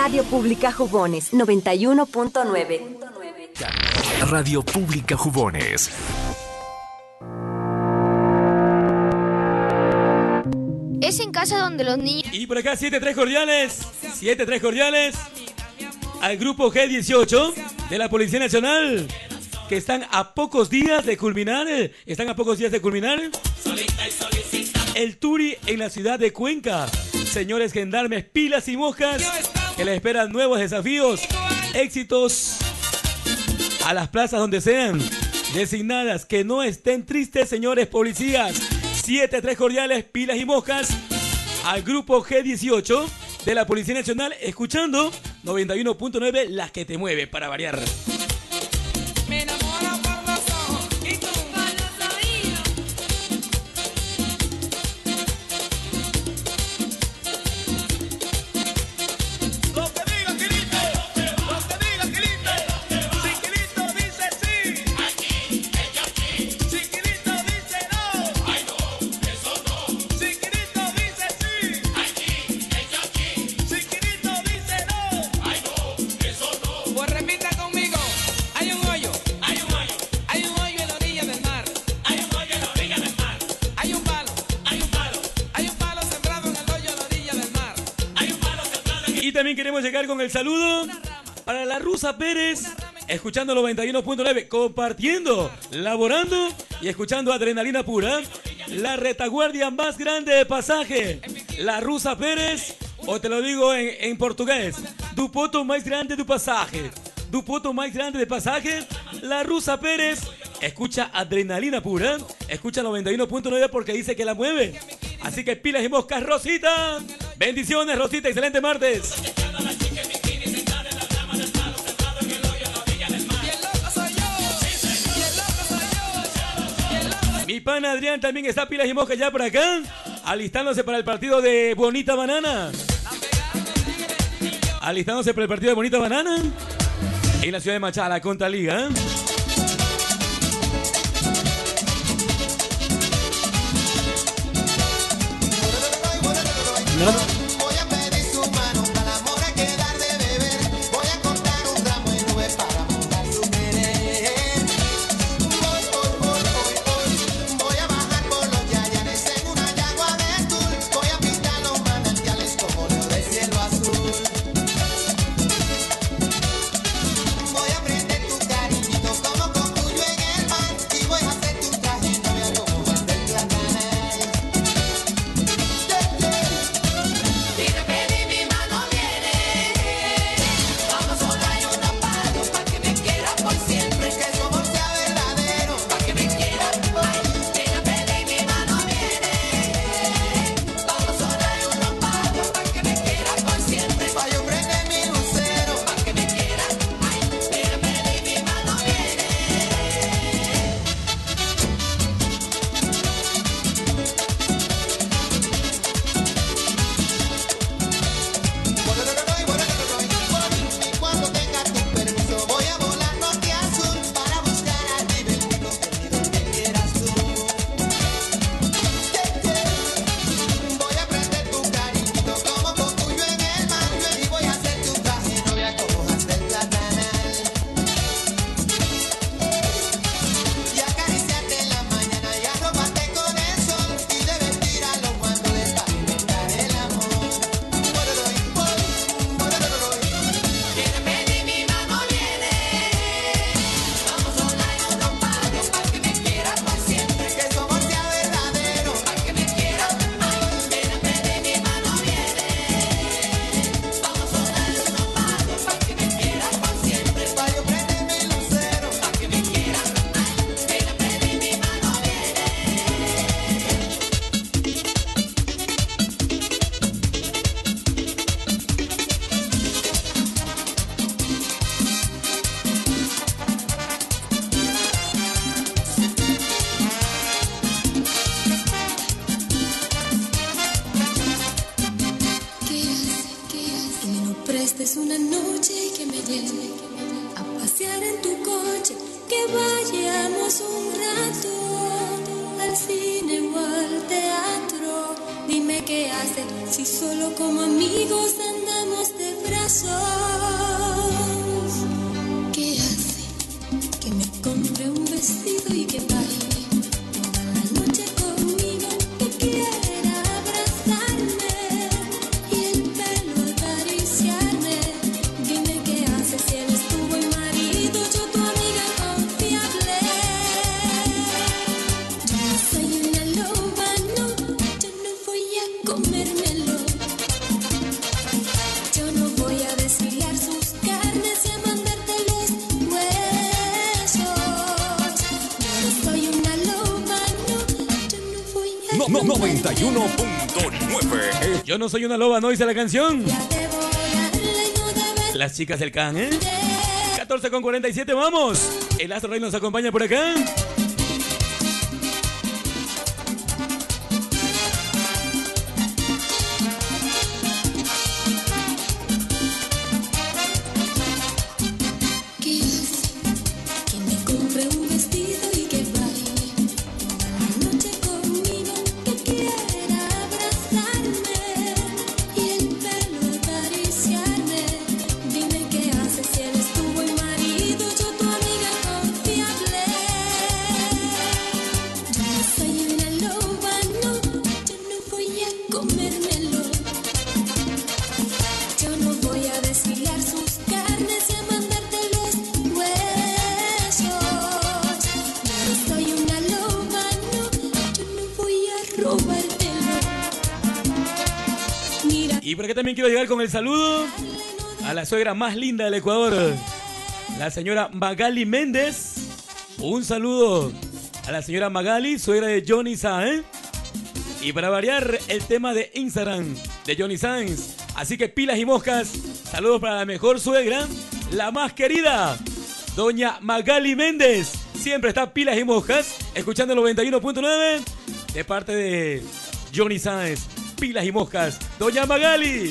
Radio Pública Jubones 91.9. Radio Pública Jubones. Es en casa donde los niños... Y por acá 7-3 cordiales. 7-3 cordiales al grupo G18 de la Policía Nacional, que están a pocos días de culminar. El Turi en la ciudad de Cuenca. Señores gendarmes, pilas y moscas, que les esperan nuevos desafíos, éxitos a las plazas donde sean designadas. Que no estén tristes, señores policías. 7-3 cordiales, pilas y moscas al grupo G18 de la Policía Nacional, escuchando 91.9, las que te mueve, para variar. Me enamoro por los ojos y tú por los oídos. Lo que diga Quilito, lo que diga Quilito. Si Quilito dice sí, aquí, ella aquí. Si Quilito dice no, ay no, eso no. Si Quilito dice sí, aquí, ella aquí. Si Quilito dice no, ay no, eso no. Pues repita conmigo. Hay un hoyo en la orilla del mar. Hay un hoyo en la orilla del mar. Hay un palo sembrado en el hoyo en la orilla del mar. Hay un palo sembrado en el... Y también queremos llegar con el saludo para la Rusa Pérez, escuchando 91.9, compartiendo, laborando y escuchando Adrenalina Pura, la retaguardia más grande de Pasaje, la Rusa Pérez, o te lo digo en portugués, do poto mais grande do Pasaje. Du poto más grande de Pasaje, la Rusa Pérez. Escucha Adrenalina Pura, escucha 91.9 porque dice que la mueve. Así que pilas y moscas, Rosita. Bendiciones, Rosita, excelente martes. Mi pana Adrián también está pilas y moscas ya por acá, alistándose para el partido de Bonita Banana. Alistándose para el partido de Bonita Banana en la ciudad de Machala contra Liga. No. Voy a pedir su mano para la mora que dar de beber. Voy a cortar un ramo de nubes para montar su querer. Voy a bajar por los yayanes en una yagua de azul. Voy a pintar los manantiales como oro del cielo azul. Voy a prender tu cariñito como cocuyo en el mar. Y voy a hacerte un traje novia como Juan del Platanal. prestes una noche que me lleve a pasear en tu coche, que vayamos un rato al cine o al teatro. Dime qué haces si solo como amigos andamos de brazo. besos. ¿Qué hace que me compre un vestido y que baile toda la noche conmigo? Que quiera abrazarme y el pelo acariciarme. Dime qué hace si él es tu buen marido, yo tu amiga confiable. Yo no soy una loba, no, yo no voy a comérmelo. Yo no voy a desfilar sus carnes y a mandarte los huesos. Yo no soy una loba, no, yo no voy a 91.9. Yo no soy una loba, no dice la canción. devorarle, no debes Las chicas del Can, ¿eh? 14:47, vamos. El Astro Rey nos acompaña por acá. ¿Qué hace que me compre un vestido y que baile toda la noche conmigo? Que quiera abrazarme y el pelo acariciarme. Dime qué hace si él es tu buen marido, yo tu amiga confiable. Yo no soy una loba, no, yo no voy a comérmelo. Yo no voy a desfilar sus carnes y a mandarte los huesos. Yo no soy una loba, no, yo no voy a robártelo. Mira, Y por acá también quiero llegar con el saludo a la suegra más linda del Ecuador, la señora Magali Méndez. Un saludo a la señora Magali, suegra de Johnny Sáenz. Y para variar, el tema de Instagram de Johnny Sáenz. Así que pilas y moscas, saludos para la mejor suegra, la más querida, doña Magali Méndez. Siempre está pilas y moscas, escuchando el 91.9 de parte de Johnny Sáenz. Pilas y moscas, doña Magali.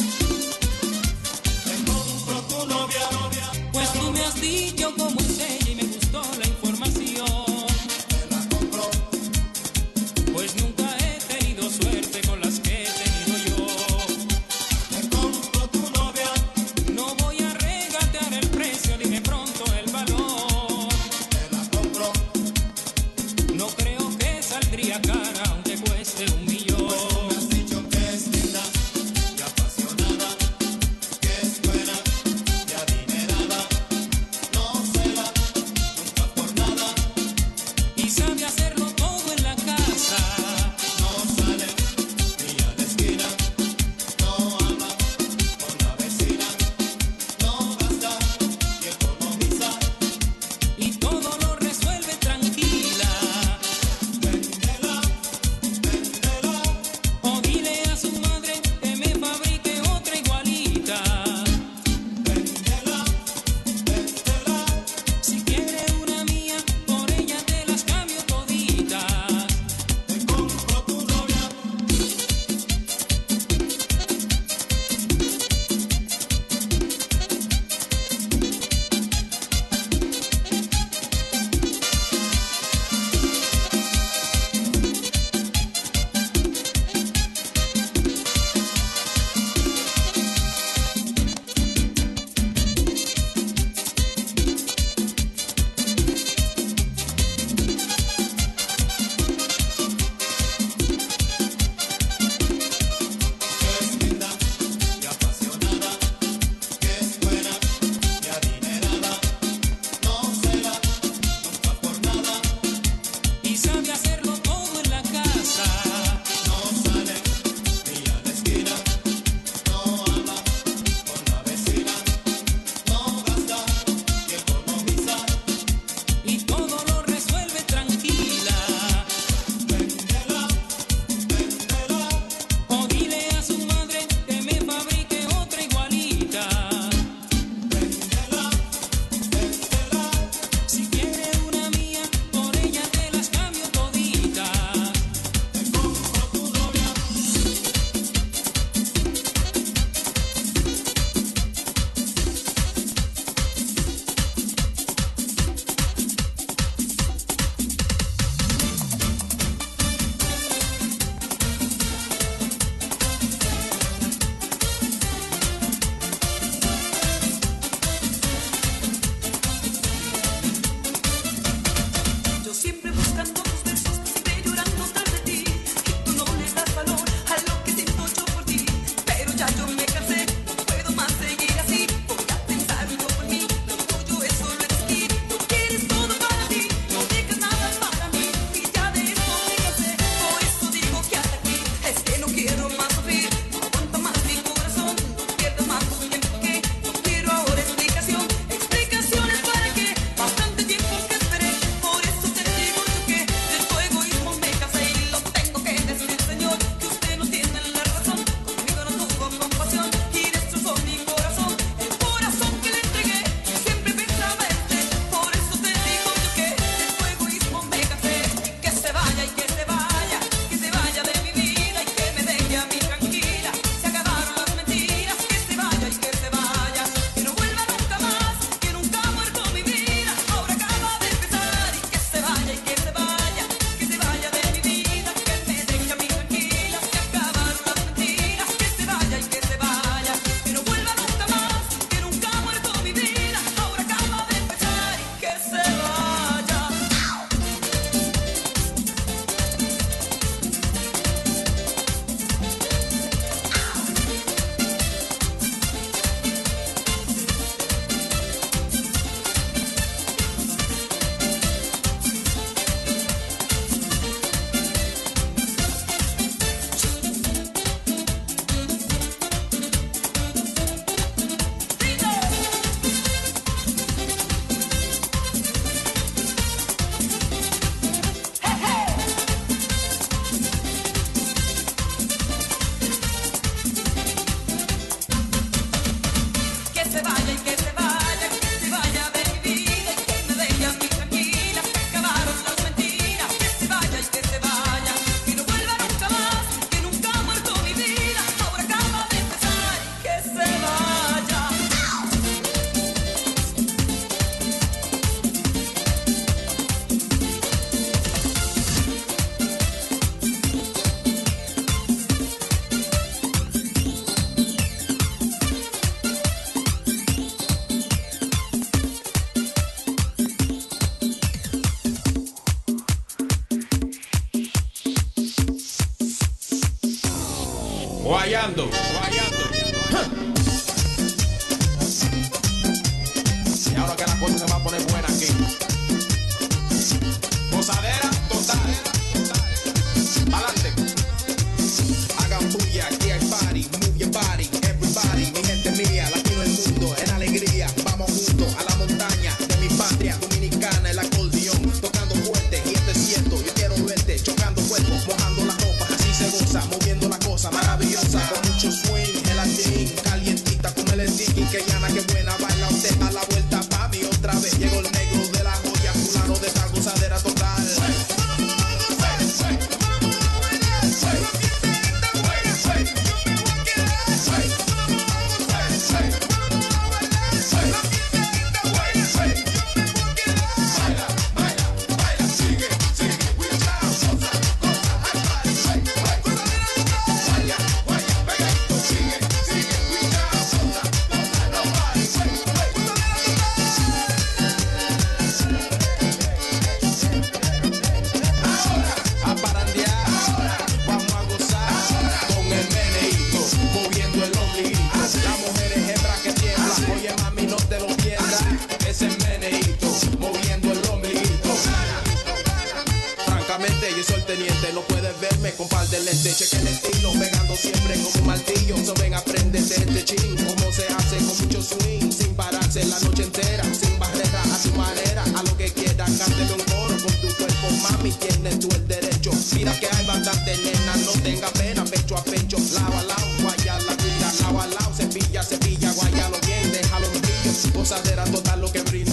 Pues tú me has dicho cómo es ella y guayando. Y ahora que la cosa se va a poner buena aquí. Gozadera total. Pa'lante. Hagan bulla, aquí hay party. Move your body, everybody. Mi gente mía, latino el mundo, en alegría. Vamos juntos a la montaña de mi patria dominicana, el acordeón. Tocando fuerte, y esto es cierto. Yo quiero verte, chocando cuerpos, mojando la ropa. Así se goza, moviendo la cosa maravillosa. Con mucho swing, gelatín, calientita como el sticky. Que llana, que buena, baila usted a la vuelta, papi. Otra vez llegó el negro de la joya, fulano de esta gozadera total. Yo soy el teniente, no puedes verme con par de lentes. Cheque el estilo, pegando siempre como un martillo. So ven, aprende de este chin, cómo se hace con mucho swing, sin pararse la noche entera, sin barrera, a su manera, a lo que quiera, cánteme un coro con tu cuerpo, mami, tienes tú el derecho. Mira que hay bastante nena, no tenga pena, pecho a pecho, lado a lado, guaya la cuida, lado a lado, cepilla, cepilla, guayalo bien, déjalo en brillo, gozadera total lo que brindo.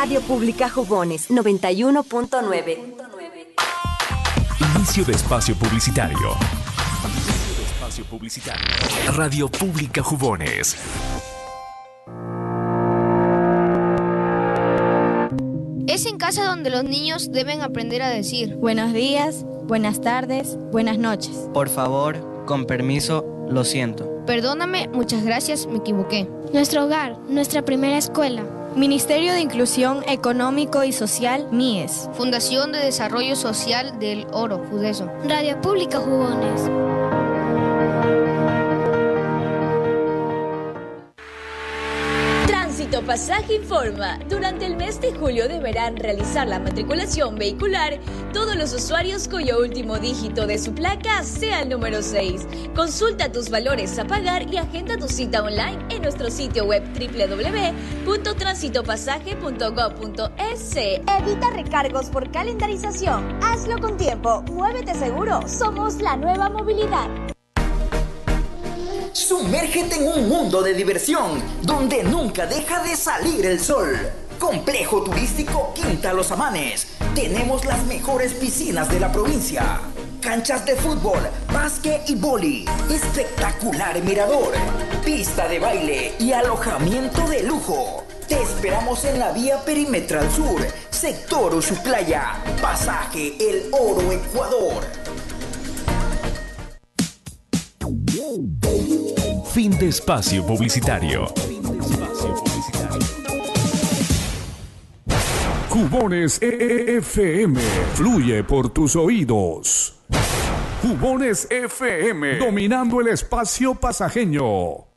Radio Pública Jubones 91.9. Inicio de espacio publicitario. Radio Pública Jubones. Es en casa donde los niños deben aprender a decir buenos días, buenas tardes, buenas noches. Por favor, con permiso, lo siento. perdóname, muchas gracias, me equivoqué. Nuestro hogar, nuestra primera escuela. Ministerio de Inclusión Económico y Social, MIES. Fundación de Desarrollo Social del Oro, FUDESO. Radio Pública Jubones. Tránsito Pasaje informa. Durante el mes de julio deberán realizar la matriculación vehicular todos los usuarios cuyo último dígito de su placa sea el número 6. Consulta tus valores a pagar y agenda tu cita online en nuestro sitio web www.transitopasaje.gov.es. Evita recargos por calendarización. Hazlo con tiempo. Muévete seguro. Somos la nueva movilidad. Sumérgete en un mundo de diversión donde nunca deja de salir el sol. Complejo turístico Quinta Los Amanes. Tenemos las mejores piscinas de la provincia. Canchas de fútbol, básquet y vóley. Espectacular mirador. Pista de baile y alojamiento de lujo. Te esperamos en la vía perimetral sur, sector Usuclaya, pasaje El Oro, Ecuador. Fin de espacio publicitario. Jubones FM fluye por tus oídos. Jubones FM, dominando el espacio pasajeño.